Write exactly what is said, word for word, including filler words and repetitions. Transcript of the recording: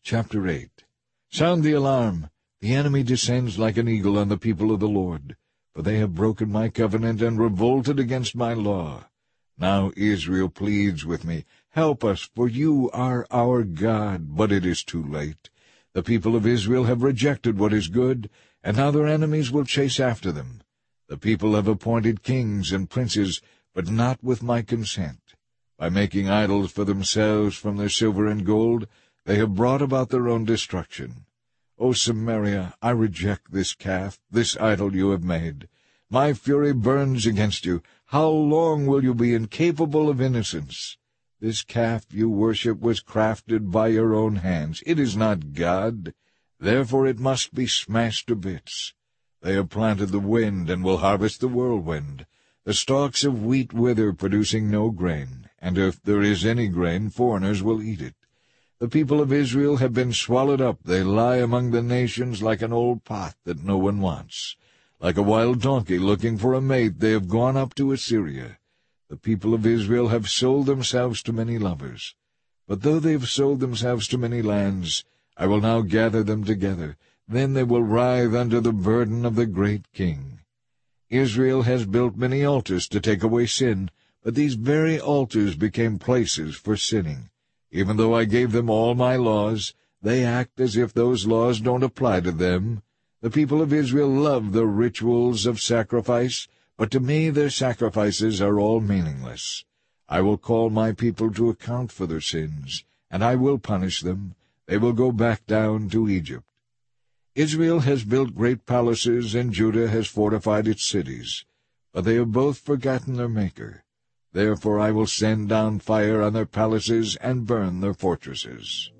Chapter eight. Sound the alarm! The enemy descends like an eagle on the people of the Lord, for they have broken my covenant and revolted against my law. Now Israel pleads with me, Help us, for you are our God. But it is too late. The people of Israel have rejected what is good, and now their enemies will chase after them. The people have appointed kings and princes, but not with my consent. By making idols for themselves from their silver and gold, they have brought about their own destruction. O Samaria, I reject this calf, this idol you have made. My fury burns against you. How long will you be incapable of innocence? This calf you worship was crafted by your own hands. It is not God. Therefore it must be smashed to bits. They have planted the wind and will harvest the whirlwind. The stalks of wheat wither, producing no grain, and if there is any grain, foreigners will eat it. The people of Israel have been swallowed up. They lie among the nations like an old pot that no one wants. Like a wild donkey looking for a mate, they have gone up to Assyria. The people of Israel have sold themselves to many lovers. But though they have sold themselves to many lands, I will now gather them together. Then they will writhe under the burden of the great king. Israel has built many altars to take away sin, but these very altars became places for sinning. Even though I gave them all my laws, they act as if those laws don't apply to them. The people of Israel love the rituals of sacrifice, but to me their sacrifices are all meaningless. I will call my people to account for their sins, and I will punish them. They will go back down to Egypt. Israel has built great palaces, and Judah has fortified its cities, but they have both forgotten their Maker. Therefore I will send down fire on their palaces and burn their fortresses.